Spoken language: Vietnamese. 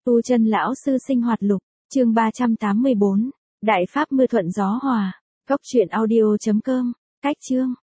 Tu Chân lão sư sinh hoạt lục, chương 384, Đại pháp mưa thuận gió hòa. Góc truyện audio.com, cách chương.